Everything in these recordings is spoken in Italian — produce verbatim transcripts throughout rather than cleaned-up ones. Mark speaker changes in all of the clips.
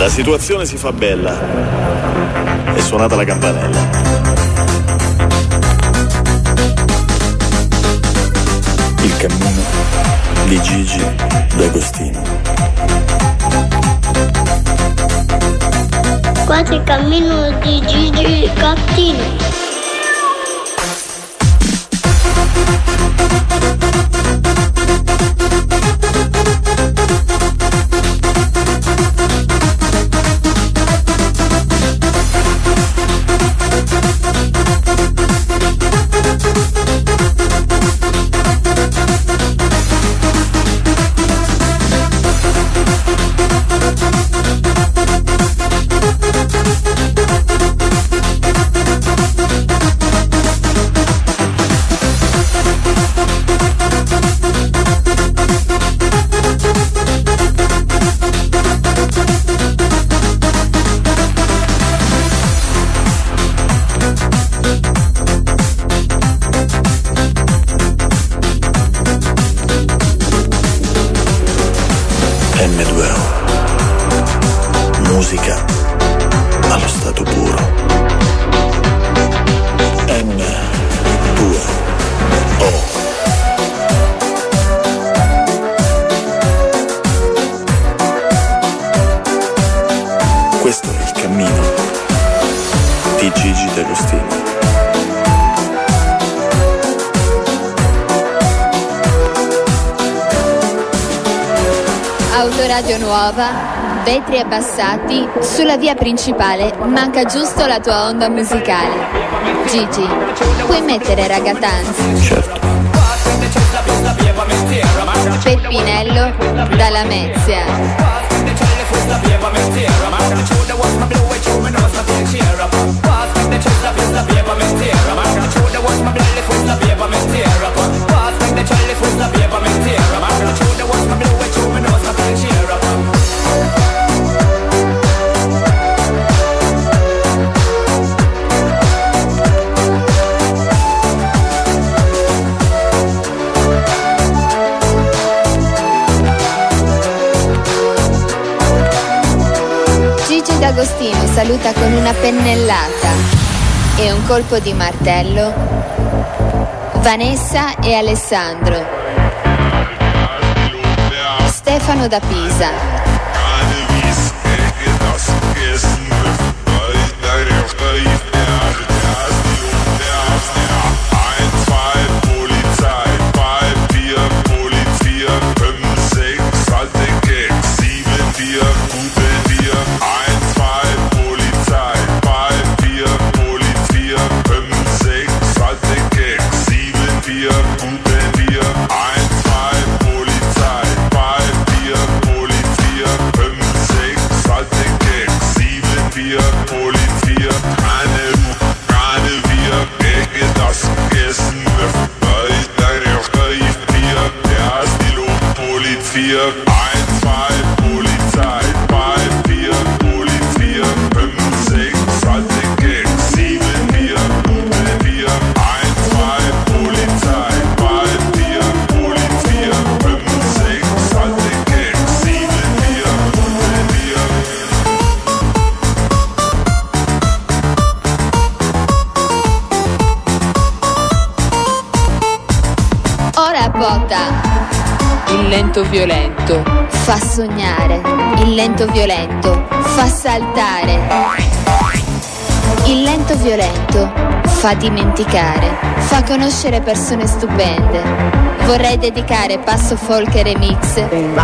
Speaker 1: La situazione si fa bella. È suonata la campanella. Il cammino di Gigi D'Agostino.
Speaker 2: Questo è il cammino di Gigi D'Agostino.
Speaker 1: emme due o. Musica allo stato puro. emme due o. Questo è il cammino di Gigi D'Agostino.
Speaker 3: Autoradio nuova, vetri abbassati, sulla via principale manca giusto la tua onda musicale. Gigi, puoi mettere Ragatanz?
Speaker 1: Certo.
Speaker 3: Peppinello dalla Lamezia. Gigi D'Agostino saluta con una pennellata e un colpo di martello Vanessa e Alessandro, Stefano da Pisa, il lento violento fa sognare, il lento violento fa saltare, il lento violento fa dimenticare, fa conoscere persone stupende. Vorrei dedicare Passo Folk Remix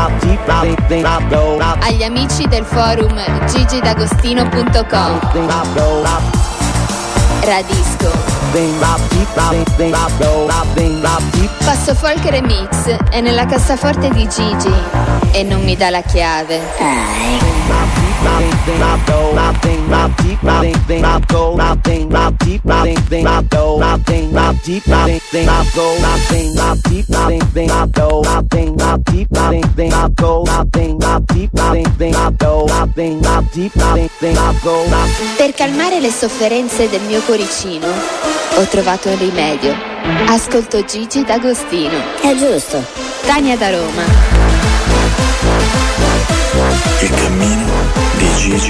Speaker 3: agli amici del forum gigi d'agostino punto com. Radisco. Passo Folk Remix è nella cassaforte di Gigi e non mi dà la chiave. Per calmare le sofferenze del mio coricino ho trovato un rimedio. Ascolto Gigi D'Agostino.
Speaker 4: È giusto.
Speaker 3: Tania da Roma.
Speaker 1: Il cammino di Gigi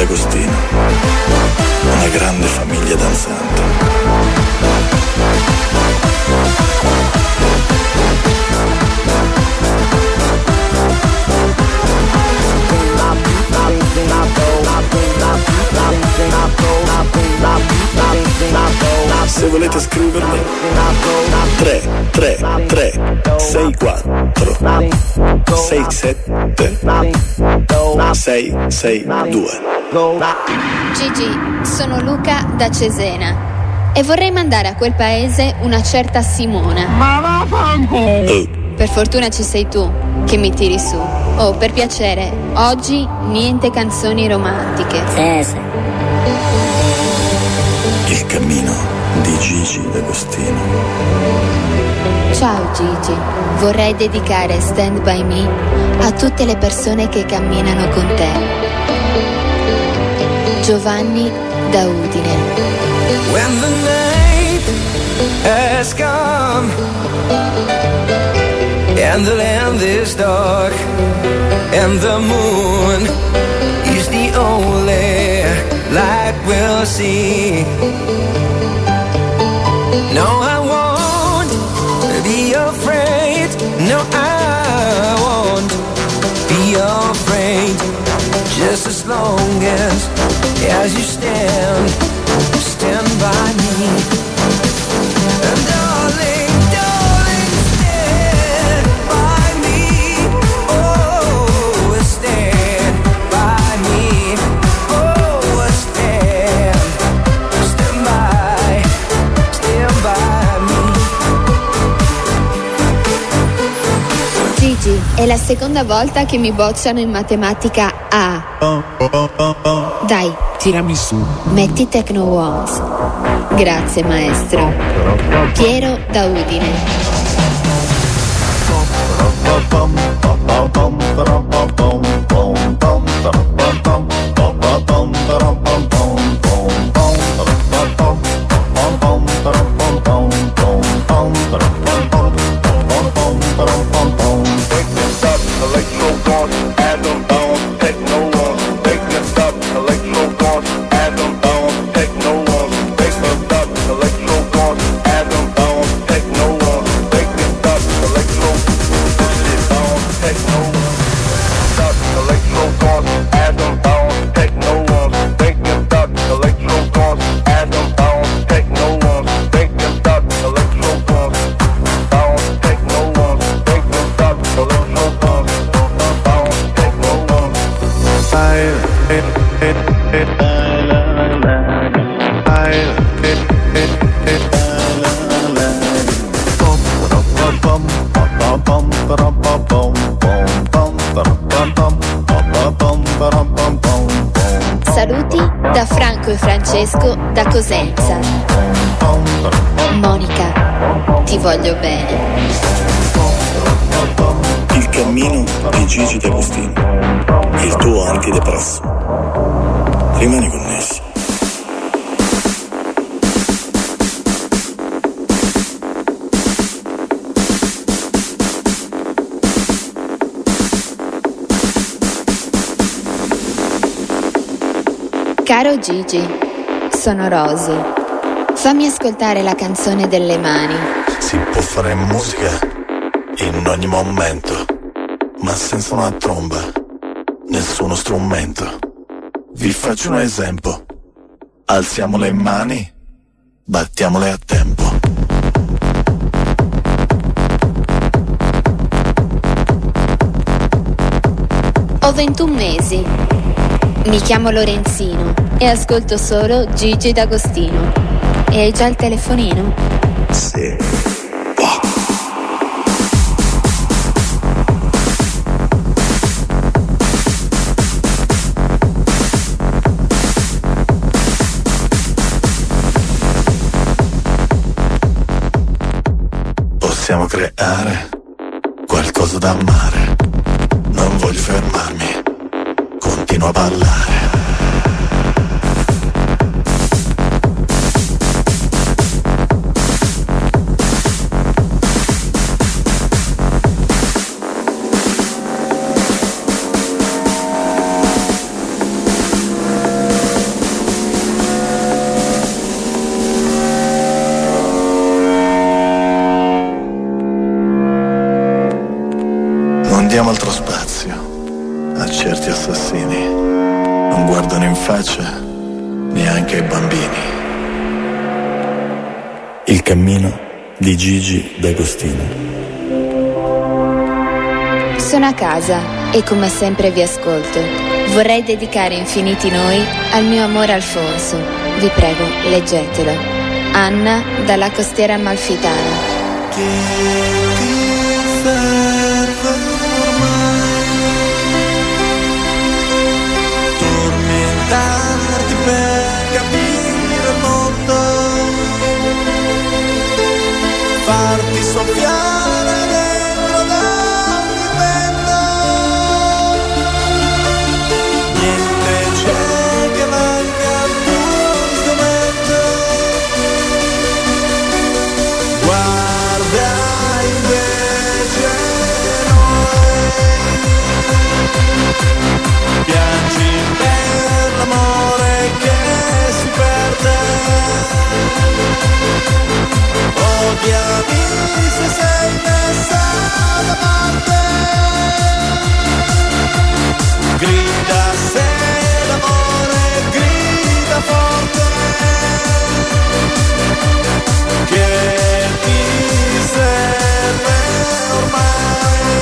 Speaker 1: D'Agostino, una grande famiglia danzante. Se volete scrivermi, tre tre tre sei quattro sei sette sei sei due.
Speaker 3: Gigi, sono Luca da Cesena e vorrei mandare a quel paese una certa Simona.
Speaker 4: Ma vaffanculo!
Speaker 1: Oh.
Speaker 3: Per fortuna ci sei tu che mi tiri su. Oh, per piacere, oggi niente canzoni romantiche.
Speaker 5: Sì, sì.
Speaker 1: Il cammino di Gigi D'Agostino.
Speaker 3: Ciao Gigi, vorrei dedicare Stand By Me a tutte le persone che camminano con te. Giovanni da Udine.
Speaker 6: When the night has come and the land is dark and the moon is the only light we'll see. No, I won't be afraid. No, I won't be afraid. Just as long as, as you stand, stand by me. And darling, darling, stand by me. Oh, stand by me. Oh, stand, stand by, stand by me.
Speaker 3: Gigi, è la seconda volta che mi bocciano in matematica A. Dai,
Speaker 4: Tirami su.
Speaker 3: metti Techno Ones. Grazie maestro. Piero da Udine. Saluti da Franco e Francesco da Cosenza. Monica, ti voglio bene.
Speaker 1: Il cammino di Gigi D'Agostino, il tuo antidepresso. Rimani connessi.
Speaker 3: Caro Gigi, sono Rosy. Fammi ascoltare la canzone delle mani.
Speaker 1: Si può fare musica in ogni momento, ma senza una tromba, nessuno strumento. Vi faccio un esempio. Alziamo le mani, battiamole a tempo.
Speaker 3: Ho ventuno mesi. Mi chiamo Lorenzino e ascolto solo Gigi D'Agostino. E hai già il telefonino?
Speaker 1: Sì. Possiamo creare qualcosa da amare. Non voglio fermarmi, continuo a ballare. spazio a certi assassini, non guardano in faccia neanche ai bambini. Il cammino di Gigi D'Agostino.
Speaker 3: Sono a casa e come sempre vi ascolto. Vorrei dedicare Infiniti Noi al mio amore Alfonso. Vi prego, leggetelo. Anna dalla costiera amalfitana.
Speaker 1: Che ti serve ormai tormentarti per capire il mondo, farti soffiare dentro da ogni vento. Niente c'è che valga il tuo strumento. Guarda invece noi, piangi per l'amore che si perde, odiami se sei messa da parte, grida se l'amore grida forte, che ti serve ormai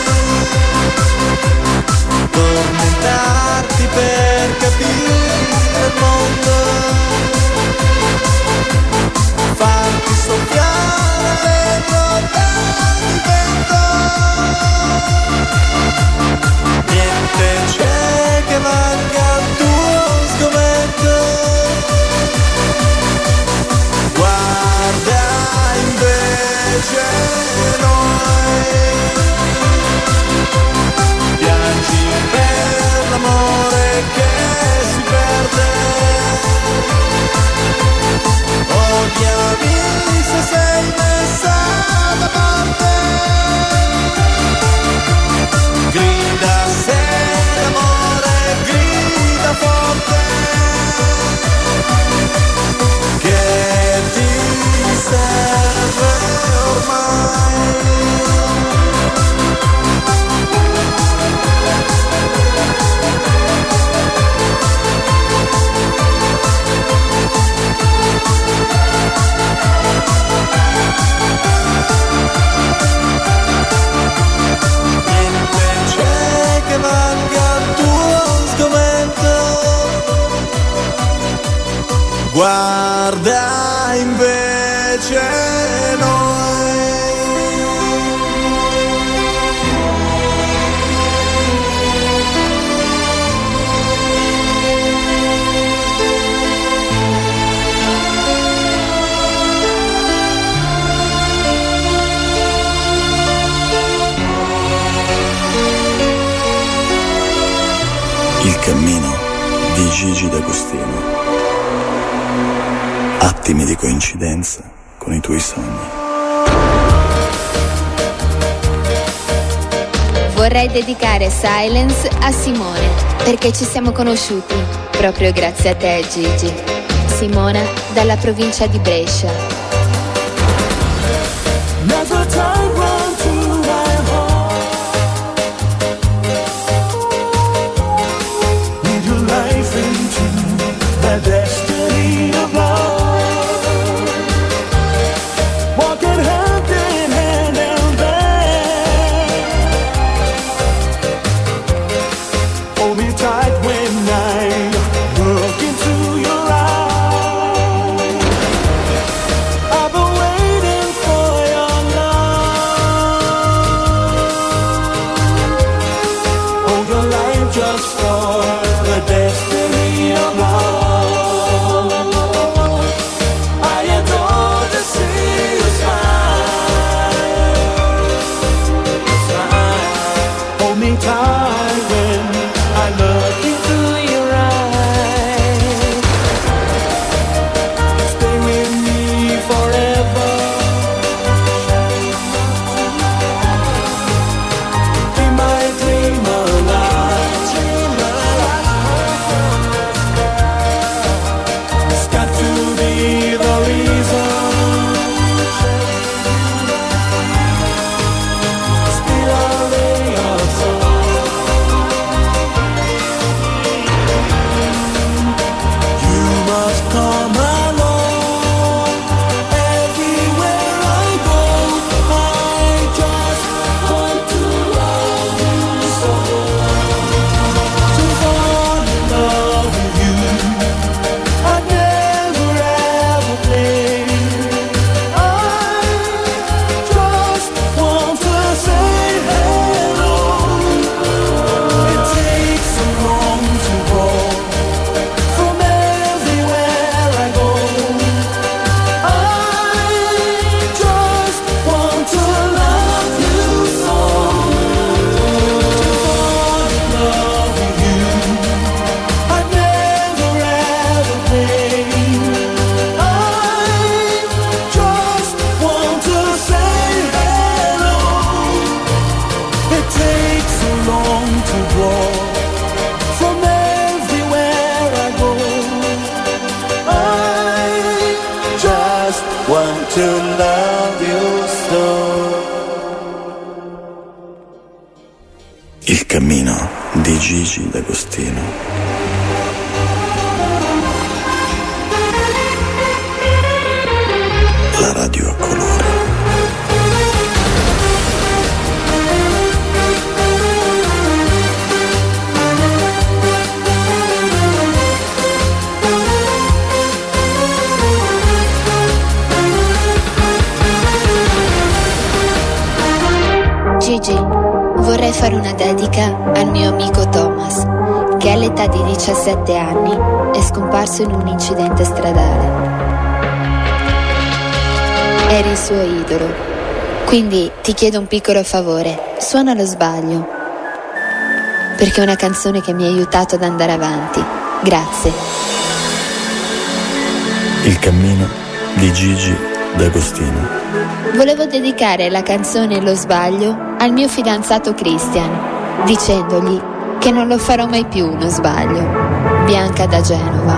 Speaker 1: tormentarti per capire il mondo, farti soffiare dentro il vento. Niente c'è che valga il tuo sgomento. Guarda invece noi, piangi per l'amore che si perde, odiami se sei messa da parte, grida se l'amore grida forte, che ti serve ormai. Niente c'è che valga il tuo sgomento. Guarda invece noi. Il cammino di Gigi D'Agostino. Attimi di coincidenza con i tuoi sogni.
Speaker 3: Vorrei dedicare Silence a Simone, perché ci siamo conosciuti proprio grazie a te, Gigi. Simona dalla provincia di Brescia.
Speaker 5: Destiny of love, walking hand in hand and back. Hold me tight when I look into your eyes. I've been waiting for your love. Oh, your life just for the destiny of love.
Speaker 1: cammino di Gigi D'Agostino. La radio a colori.
Speaker 3: Gigi, vorrei fare una dedica al mio amico Thomas, che all'età di diciassette anni è scomparso in un incidente stradale. Eri il suo idolo, quindi ti chiedo un piccolo favore, suona lo sbaglio, perché è una canzone che mi ha aiutato ad andare avanti. Grazie.
Speaker 1: Il cammino di Gigi D'Agostino.
Speaker 3: Volevo dedicare la canzone Lo sbaglio al mio fidanzato Christian, dicendogli che non lo farò mai più uno sbaglio. Bianca da Genova.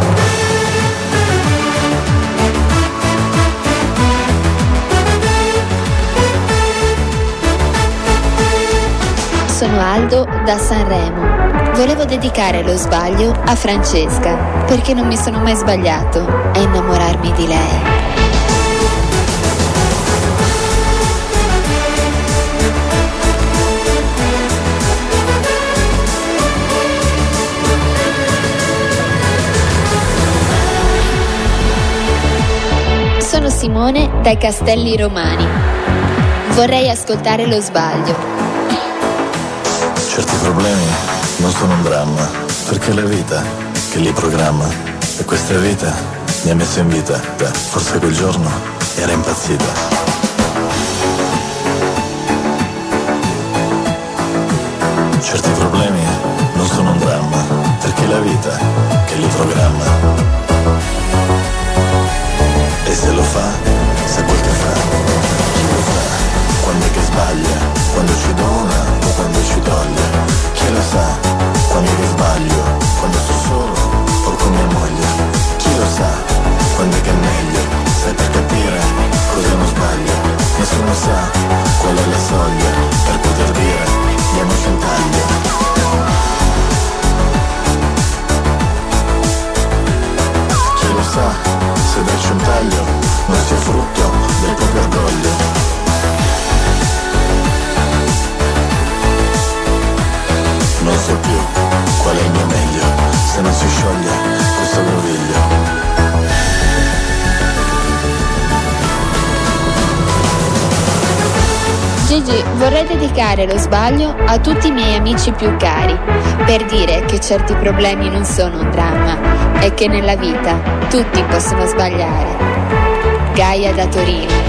Speaker 3: Sono Aldo da Sanremo. Volevo dedicare Lo sbaglio a Francesca, perché non mi sono mai sbagliato a innamorarmi di lei. Sono Simone dai Castelli Romani. Vorrei ascoltare Lo sbaglio.
Speaker 1: Certi problemi non sono un dramma, perché è la vita che li programma. E questa vita mi ha messo in vita. Forse quel giorno era impazzita. Certi problemi non sono un dramma, perché è la vita che li programma. E se lo fa, sa quel che fa. Chi lo sa, quando è che sbaglia, quando ci dona o quando ci toglie. Chi lo sa, quando è che sbaglio, quando sto solo o con mia moglie. Chi lo sa, quando è che è meglio, sai per capire cosa non sbaglia. Nessuno sa qual è la soglia per poter dire diamoci un taglio. Chi lo sa, se darci un taglio non sia frutto del proprio orgoglio. Non so più qual è il mio meglio, se non si scioglie questo groviglio.
Speaker 3: Gigi, vorrei dedicare Lo sbaglio a tutti i miei amici più cari, per dire che certi problemi non sono un dramma e che nella vita tutti possono sbagliare. Gaia da Torino.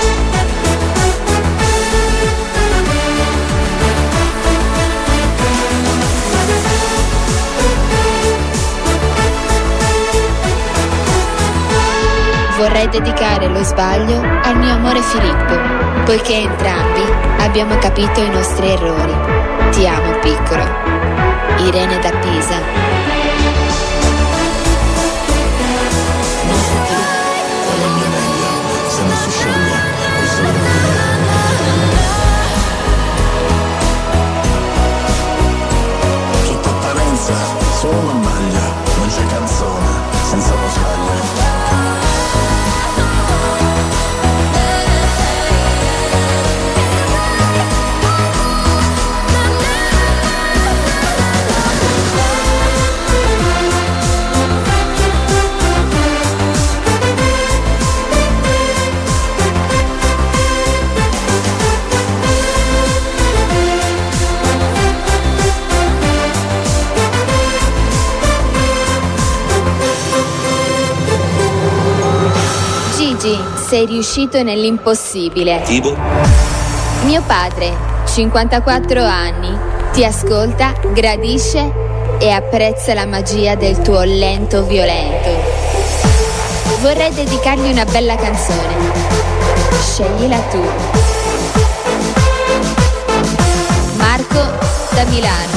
Speaker 3: Vorrei dedicare Lo sbaglio al mio amore Filippo, poiché entrambi abbiamo capito i nostri errori. Ti amo, piccolo. Irene da Pisa.
Speaker 1: Non so più qual è il mio meglio, se non si scioglie questo groviglio. Tutta apparenza, solo una maglia, non c'è canzone senza lo sbaglio.
Speaker 3: Sei riuscito nell'impossibile.
Speaker 7: Tipo?
Speaker 3: Mio padre, cinquantaquattro anni, ti ascolta, gradisce e apprezza la magia del tuo lento violento. Vorrei dedicargli una bella canzone. Sceglila tu. Marco da Milano.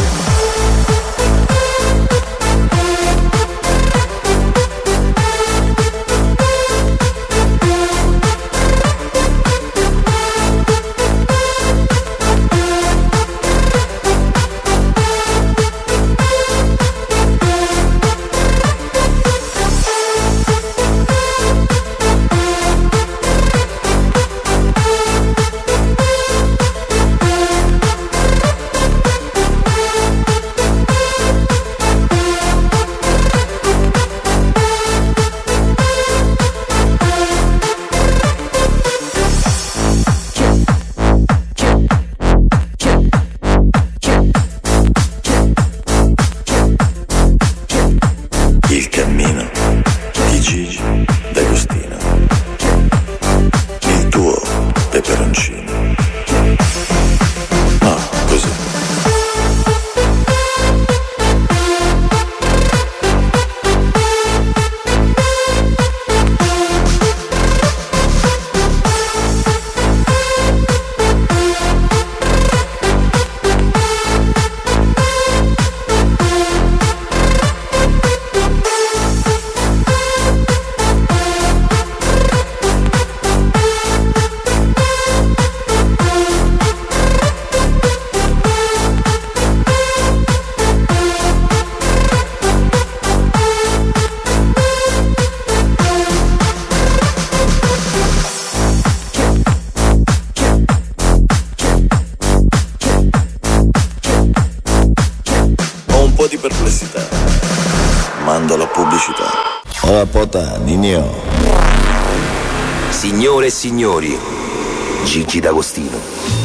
Speaker 1: po' di perplessità. Mando la pubblicità. Hola pota, Ninio.
Speaker 7: Signore e signori, Gigi D'Agostino.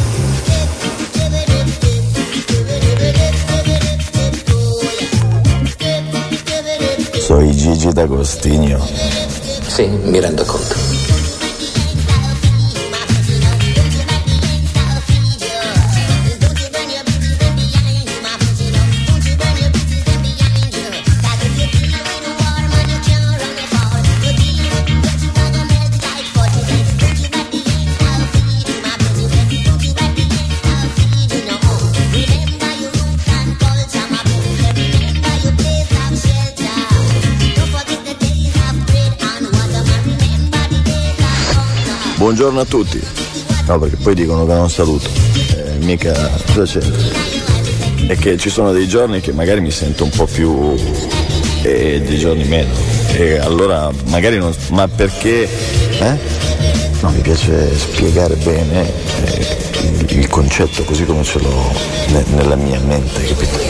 Speaker 1: Soy Gigi D'Agostino.
Speaker 7: Sì, mi rendo conto.
Speaker 1: Buongiorno a tutti. No, perché poi dicono che non saluto. Eh, mica cosa c'è? È che ci sono dei giorni che magari mi sento un po' più e dei giorni meno. E allora magari non. Ma perché? Eh? No, mi piace spiegare bene eh, il, il concetto così come ce l'ho ne, nella mia mente, capito?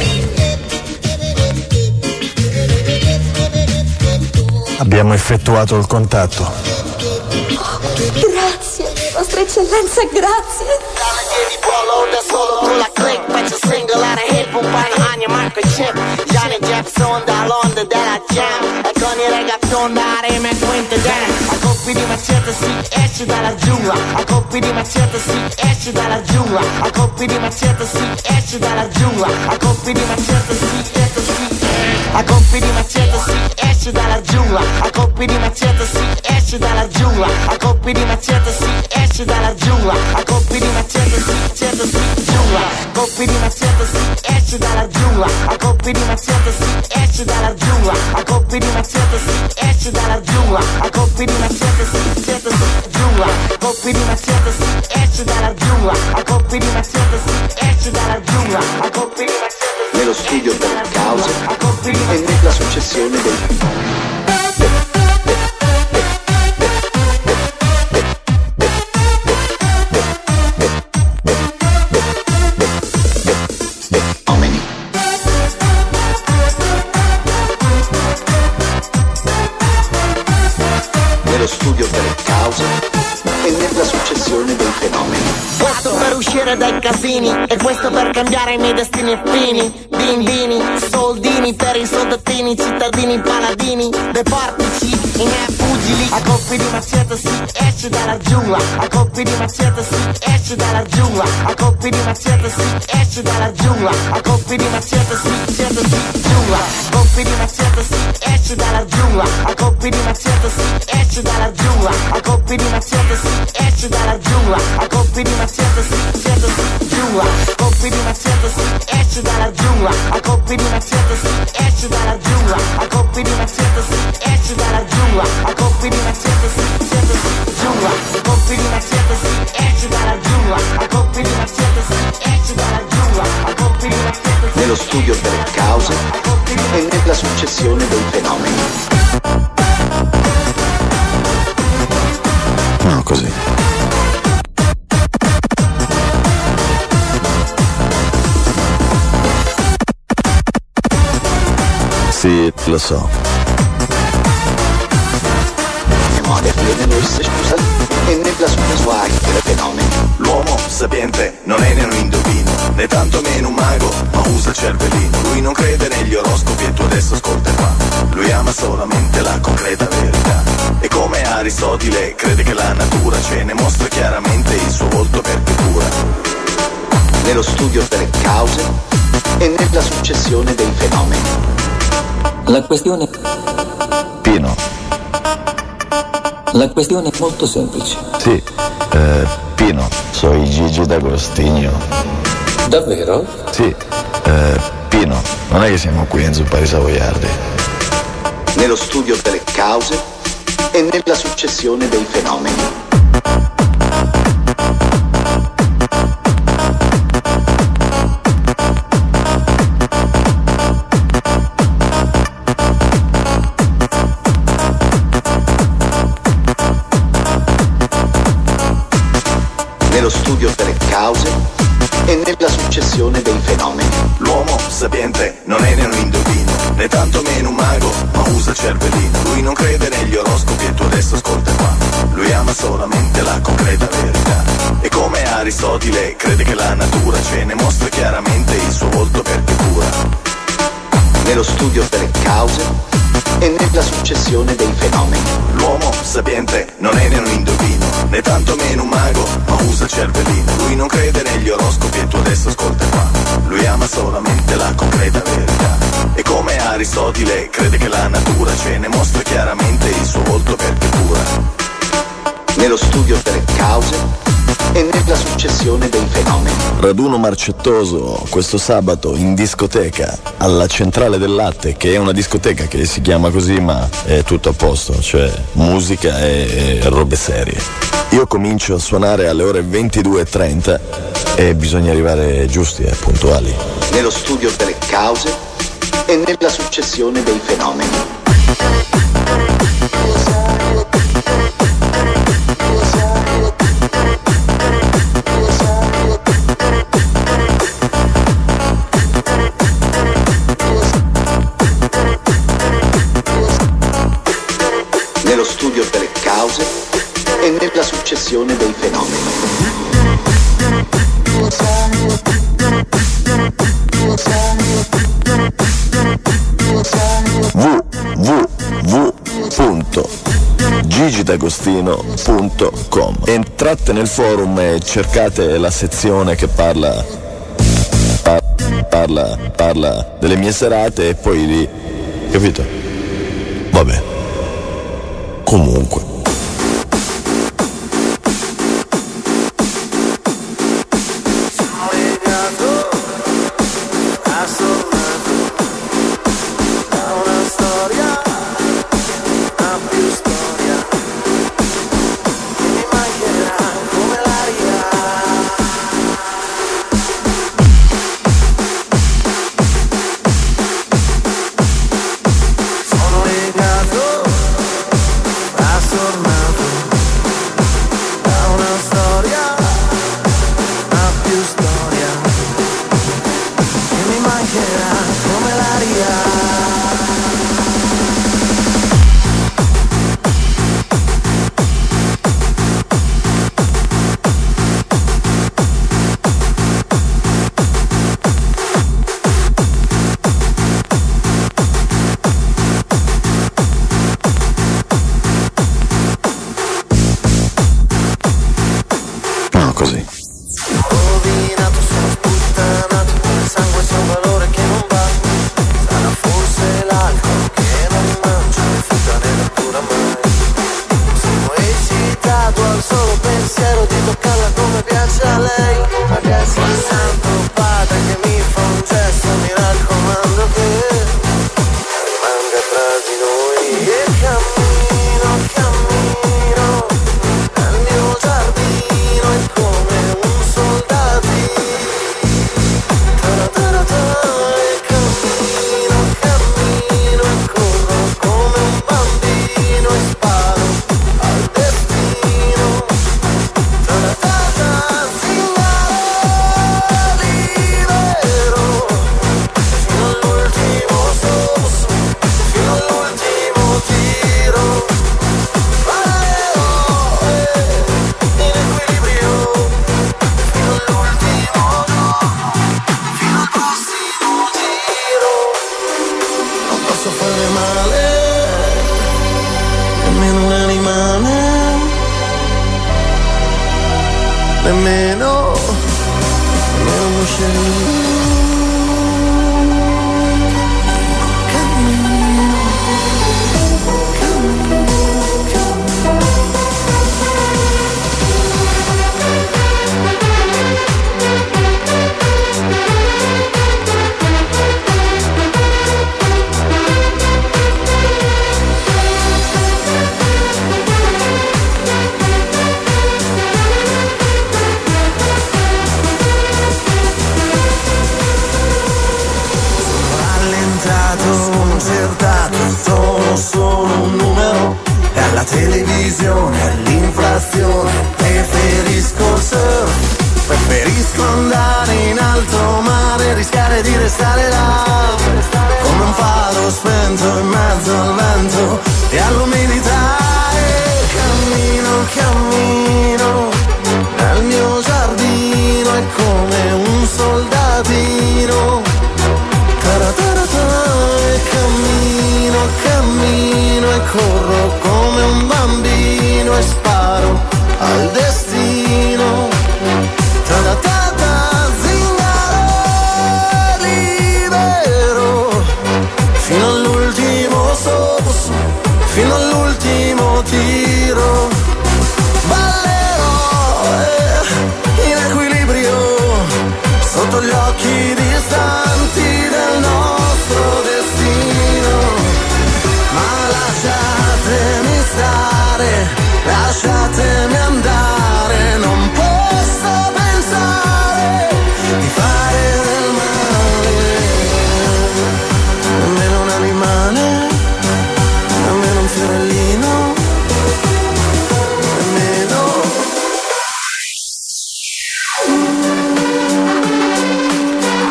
Speaker 1: Abbiamo effettuato il contatto.
Speaker 8: Grazie, vostra eccellenza, grazie. Da solo tu la click, faccio single out of hit, pumpare ogni microchip. Johnny Jefferson dall'onda della jam, e con i reggaeton da rime quinte dan. A colpi di macete si esce dalla giungla, a colpi di macete si esce dalla giungla, a colpi di macete si esce dalla giungla, a colpi di macete si esce si a colpi di macete si esce dalla giungla, a colpi di macete si esce dalla giungla, a colpi di macete si esce dalla giungla, a colpi di macete si macete si giungla, colpi di macete si esce dalla giungla, a colpi di macete si esce dalla giungla, a colpi di macete si esce dalla giungla, a colpi di macete si macete si giungla, colpi di macete si esce dalla giungla, a colpi di macete si esce dalla giungla, a colpi di macete
Speaker 9: nello studio delle cause e nella successione dei fenomeni. Nello studio delle cause e nella successione dei fenomeni.
Speaker 8: Questo per uscire dai casini e questo per cambiare i miei destini fini. Bindini, soldini per i soldatini, cittadini paladini, dei portici, i miei pugili. A colpi di macete si esce dalla giungla, a colpi di macete si esce dalla giungla, a colpi di macete si esce dalla giungla, a colpi di macete si macete si giungla, colpi di macete si esce dalla giungla, a colpi di macete si esce dalla giungla, a colpi di macete si esce dalla giungla, a colpi di macete si macete si giungla, colpi di macete si esce dalla giungla, a colpi di macete si esce dalla giungla, a colpi di macete si esce dalla giungla, a colpi di macete si macete si giungla, colpi di macete si esce dalla giungla, a colpi di macete si esce dalla giungla, a colpi di macete si
Speaker 9: nello studio delle cause e nella successione dei fenomeni.
Speaker 1: No, così. Sì, lo so.
Speaker 9: Noi se scusa e nella successione dei fenomeni.
Speaker 1: L'uomo sapiente non è né un indovino, né tanto meno un mago, ma usa il cervellino. Lui non crede negli oroscopi e tu adesso ascolta qua. Lui ama solamente la concreta verità. E come Aristotele crede che la natura ce ne mostra chiaramente il suo volto per pittura.
Speaker 9: Nello studio delle cause e nella successione dei fenomeni.
Speaker 7: La questione...
Speaker 1: Pino.
Speaker 7: La questione è molto semplice.
Speaker 1: Sì, eh, Pino, soy Gigi D'Agostino.
Speaker 7: Davvero?
Speaker 1: Sì, eh, Pino, non è che siamo qui in Zupari Savoiardi.
Speaker 9: Nello studio delle cause e nella successione dei fenomeni. Nello studio delle cause e nella successione dei fenomeni.
Speaker 1: L'uomo sapiente non è né un né tanto meno un mago, ma usa il cervellino. Lui non crede negli oroscopi e tu adesso ascolta qua. Lui ama solamente la concreta verità. E come Aristotele crede che la natura ce ne mostra chiaramente il suo volto perché cura.
Speaker 9: Nello studio delle cause e nella successione dei fenomeni.
Speaker 1: L'uomo sapiente non è né un indovino, né tanto meno un mago, ma usa il cervellino. Lui non crede negli oroscopi e tu adesso ascolta qua. Lui ama solamente la concreta verità. E come Aristotele crede che la natura ce ne mostra chiaramente il suo volto perché cura.
Speaker 9: Nello studio delle cause e nella successione dei fenomeni.
Speaker 1: Raduno marcettoso questo sabato in discoteca alla Centrale del Latte, che è una discoteca che si chiama così ma è tutto a posto, cioè musica e, e robe serie. Io comincio a suonare alle ore ventidue e trenta e bisogna arrivare giusti e puntuali.
Speaker 9: Nello studio delle cause e nella successione dei fenomeni. Nello studio delle cause e nella successione dei fenomeni.
Speaker 1: w w w punto gigi d'agostino punto com. Entrate nel forum e cercate la sezione che parla par- parla parla delle mie serate e poi lì, capito? Vabbè. Comunque.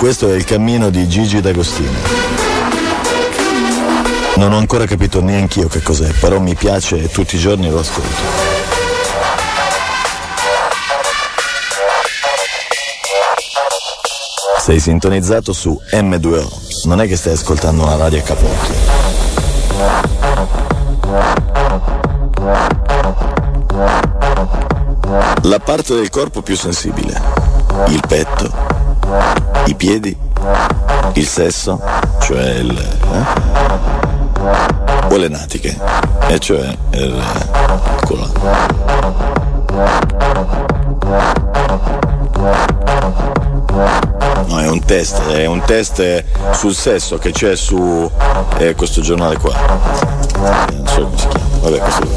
Speaker 1: Questo è il cammino di Gigi D'Agostino. Non ho ancora capito neanch'io che cos'è, però mi piace e tutti i giorni lo ascolto. Sei sintonizzato su M due O, non è che stai ascoltando una radio a capotto. La parte del corpo più sensibile, il petto, i piedi, il sesso, cioè il... Eh? o le natiche, e cioè il culo. No, è un test, è un test sul sesso che c'è su eh, questo giornale qua. Eh, non so come si chiama. Vabbè, questo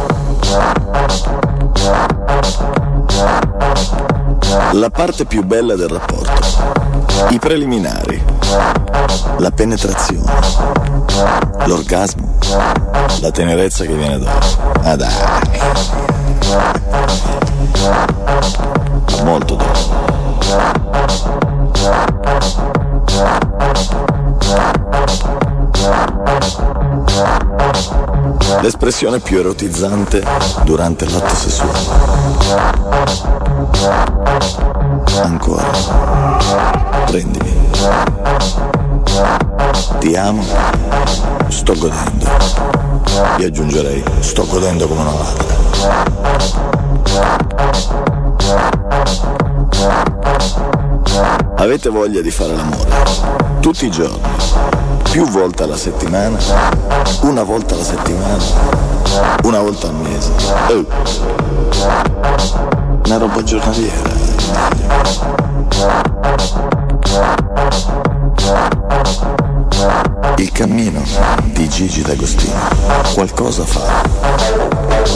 Speaker 1: è. La parte più bella del rapporto, i preliminari, la penetrazione, l'orgasmo, la tenerezza che viene dopo. Ah dai, molto dopo. L'espressione più erotizzante durante l'atto sessuale. Ancora, prendimi, ti amo, sto godendo. Io aggiungerei, sto godendo come una ladra. Avete voglia di fare l'amore tutti i giorni, più volte alla settimana, una volta alla settimana, una volta al mese. Oh. Una roba giornaliera. Il cammino di Gigi D'Agostino qualcosa fa.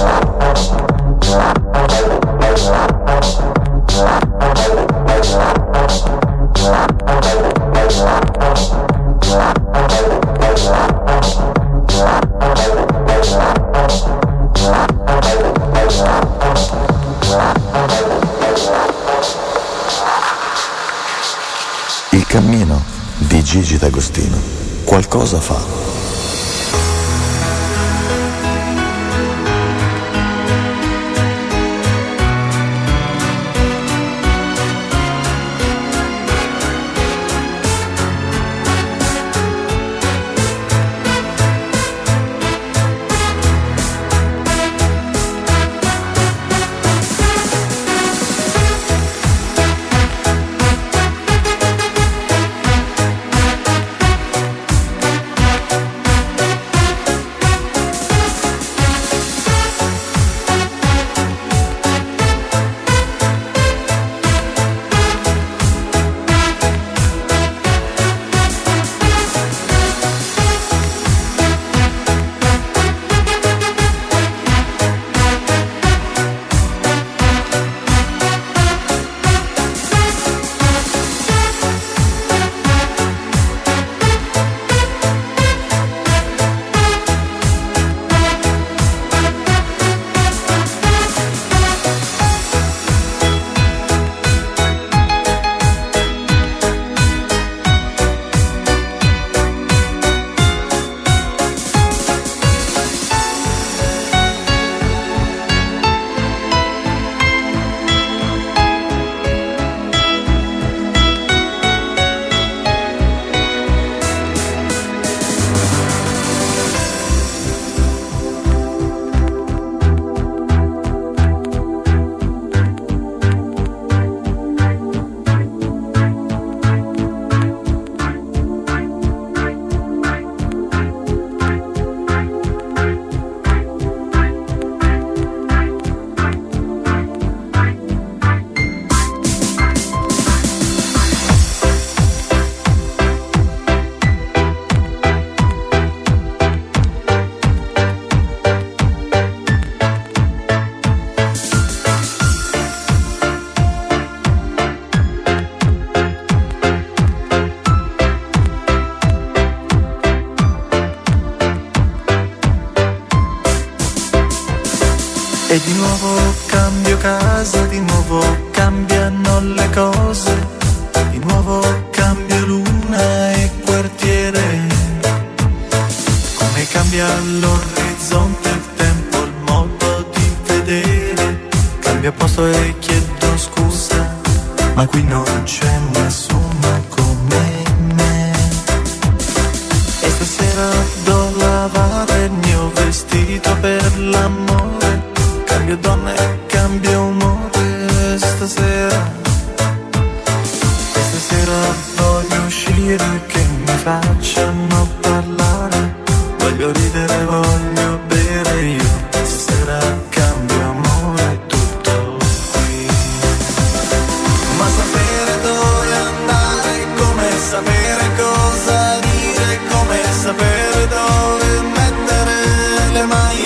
Speaker 1: Il cammino di Gigi D'Agostino qualcosa fa.
Speaker 10: E di nuovo cambio casa, di nuovo cambiano le cose, di nuovo cambio cambia l'orizzonte, il tempo, il modo di vedere. Cambia posto e chiedo scusa, ma qui non c'è nessuno come me. E stasera do lavare il mio vestito per l'amore. Cambio donna e cambio umore stasera. E stasera voglio uscire, che mi facciano parlare. Voglio ridere, voglio bere io. Stasera cambio amore, tutto qui. Ma sapere dove andare, come sapere cosa dire, come sapere dove mettere le mani.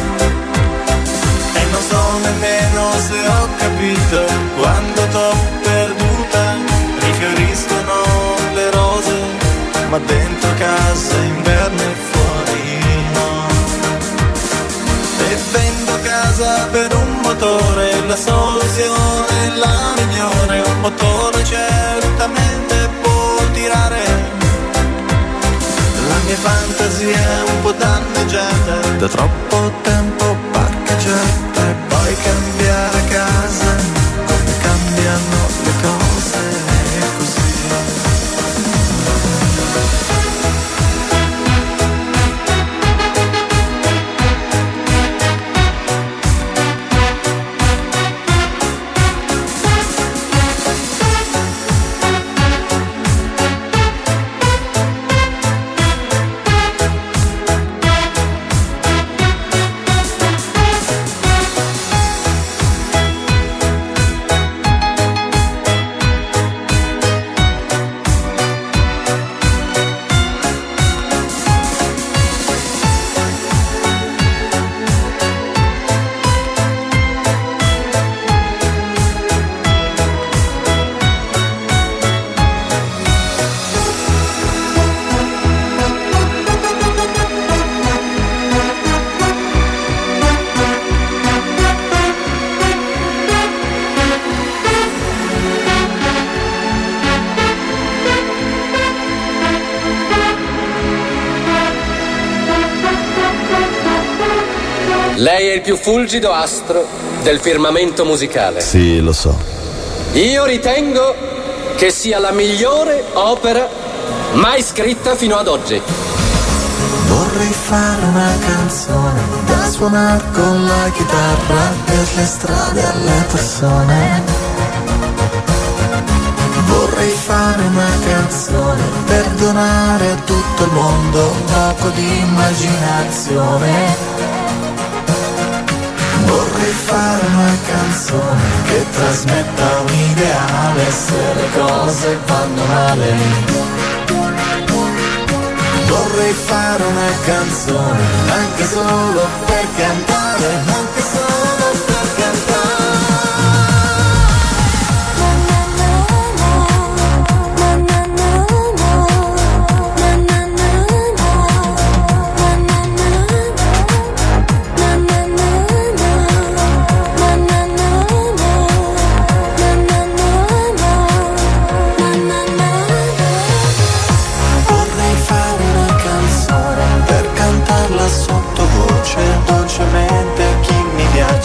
Speaker 10: E non so nemmeno se ho capito quando t'ho perduta. Rifioriscono le rose, ma dentro casa inverno e fuori no. E vendo casa per un motore, la soluzione è la migliore. Un motore certamente può tirare. La mia fantasia è un po' danneggiata da troppo tempo parcheggiata. E poi cambiare casa, come cambiano le cose, è così.
Speaker 11: Lei è il più fulgido astro del firmamento musicale.
Speaker 1: Sì, lo so.
Speaker 11: Io ritengo che sia la migliore opera mai scritta fino ad oggi.
Speaker 10: Vorrei fare una canzone da suonare con la chitarra per le strade alle persone. Vorrei fare una canzone per donare a tutto il mondo un poco di immaginazione. Vorrei fare una canzone che trasmetta un ideale se le cose vanno male. Vorrei fare una canzone anche solo per cantare, anche solo per cantare. Sottovoce, dolcemente a chi mi piace.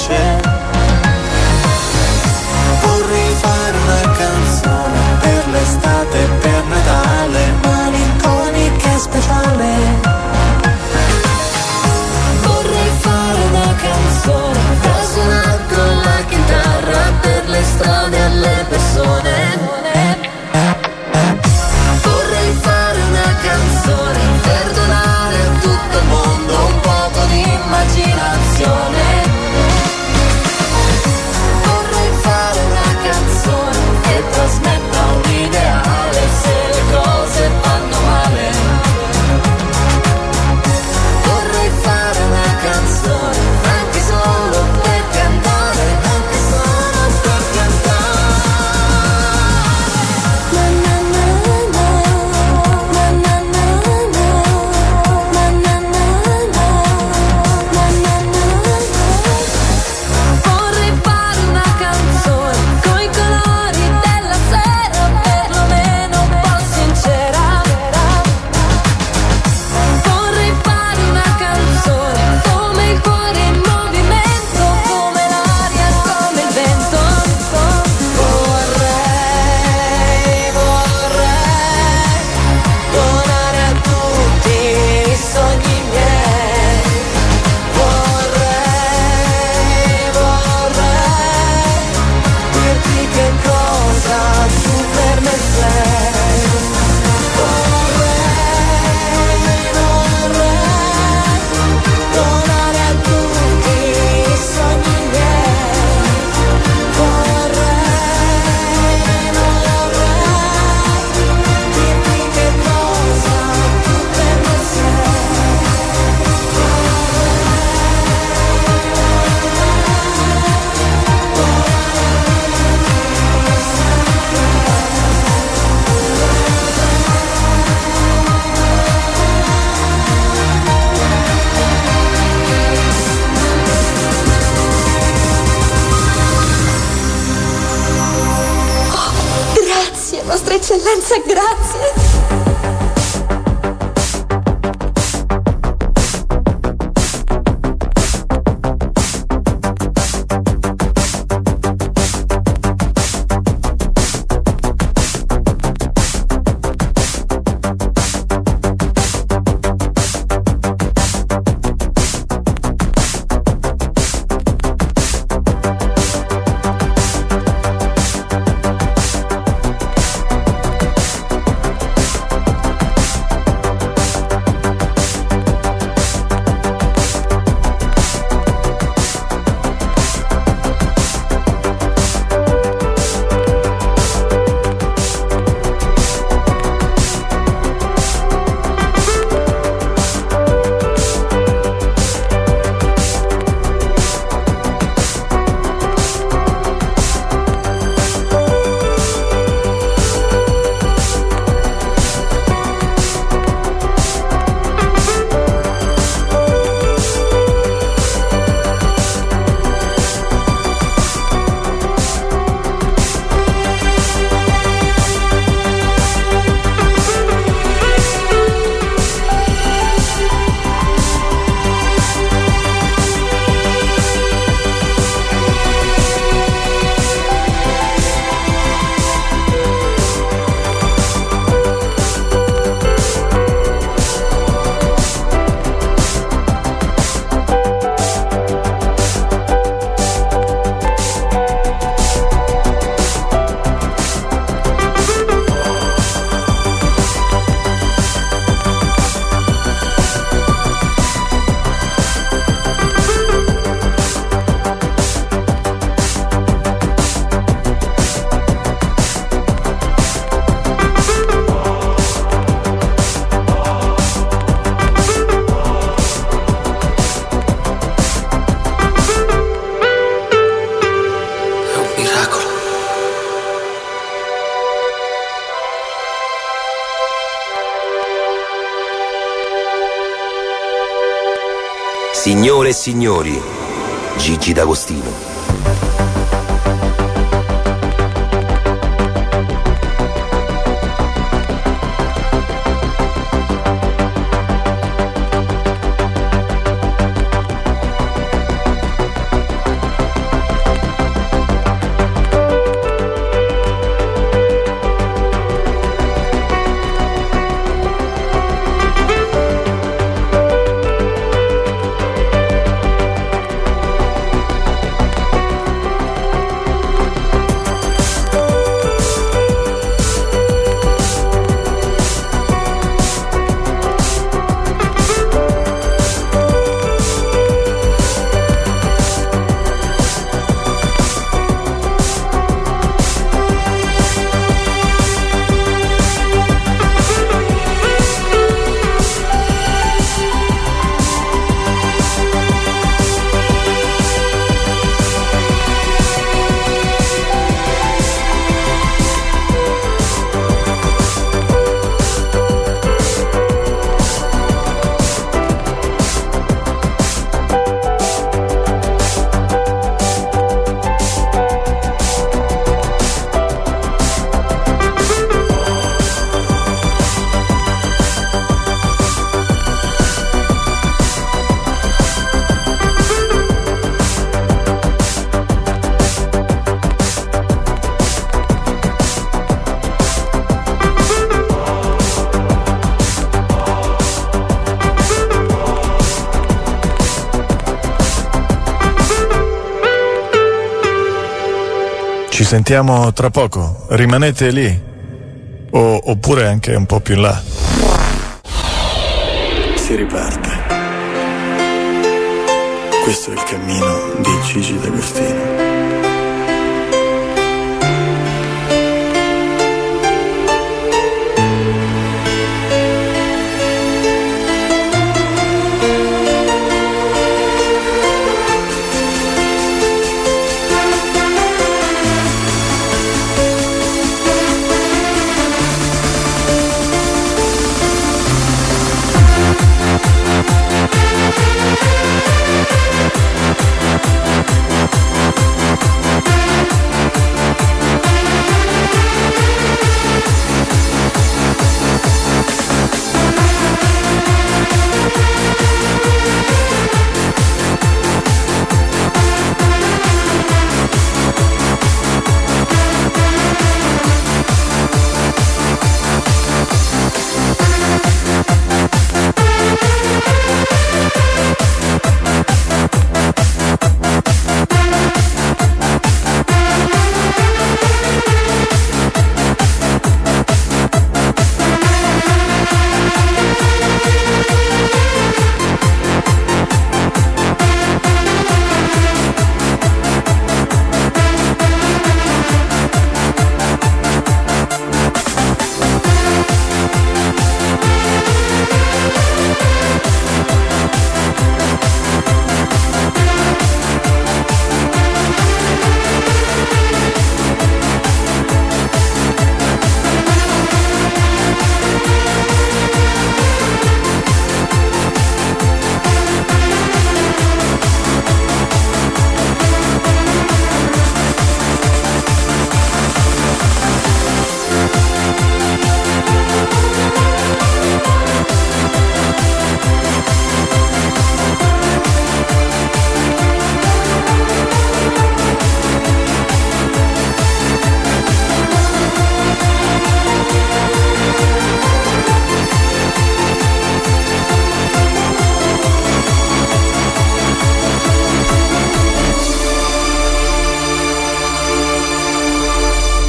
Speaker 12: Senza grazie.
Speaker 13: Signore e signori, Gigi D'Agostino.
Speaker 1: Ci sentiamo tra poco, rimanete lì, o, oppure anche un po' più in là. Si riparte. Questo è il cammino di Gigi D'Agostino.
Speaker 14: We'll be right back.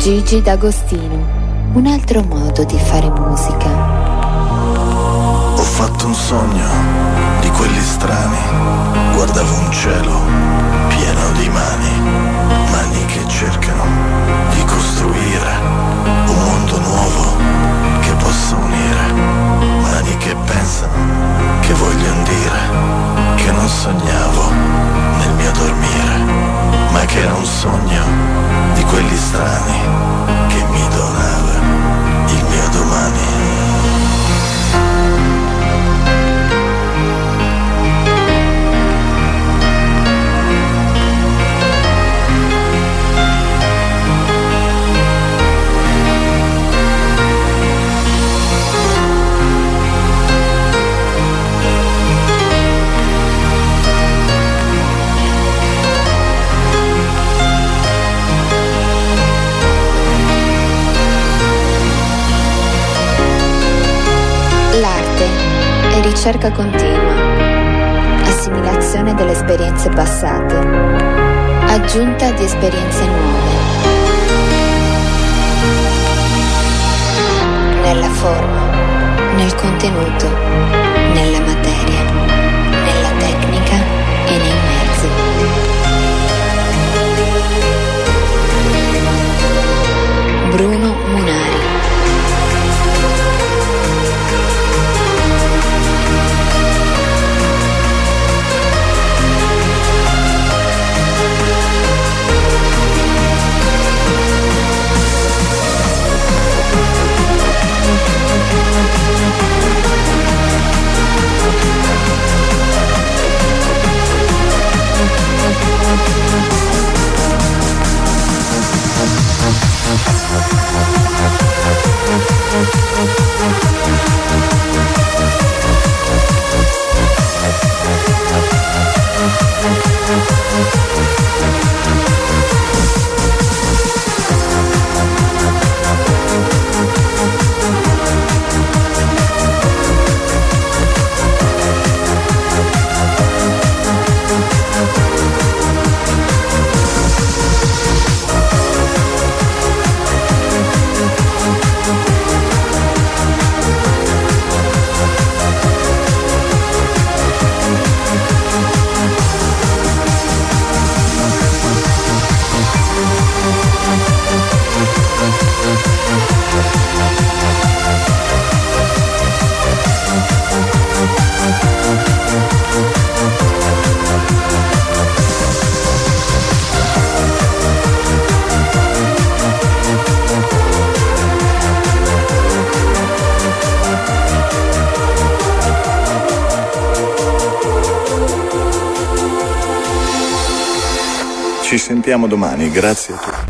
Speaker 3: Gigi D'Agostino, un altro modo di fare musica.
Speaker 1: Ho fatto un sogno di quelli strani, guardavo un cielo pieno di mani, mani che cercano di costruire un mondo nuovo che possa unire, mani che pensano, che vogliono dire che non sognavo nel mio dormire, ma che era un sogno di quelli strani che mi donava il mio domani.
Speaker 3: L'arte è ricerca continua, assimilazione delle esperienze passate, aggiunta di esperienze nuove. Nella forma, nel contenuto, nella materia, nella tecnica e nei mezzi. Bruno Munari.
Speaker 1: Ci sentiamo domani, grazie a tutti.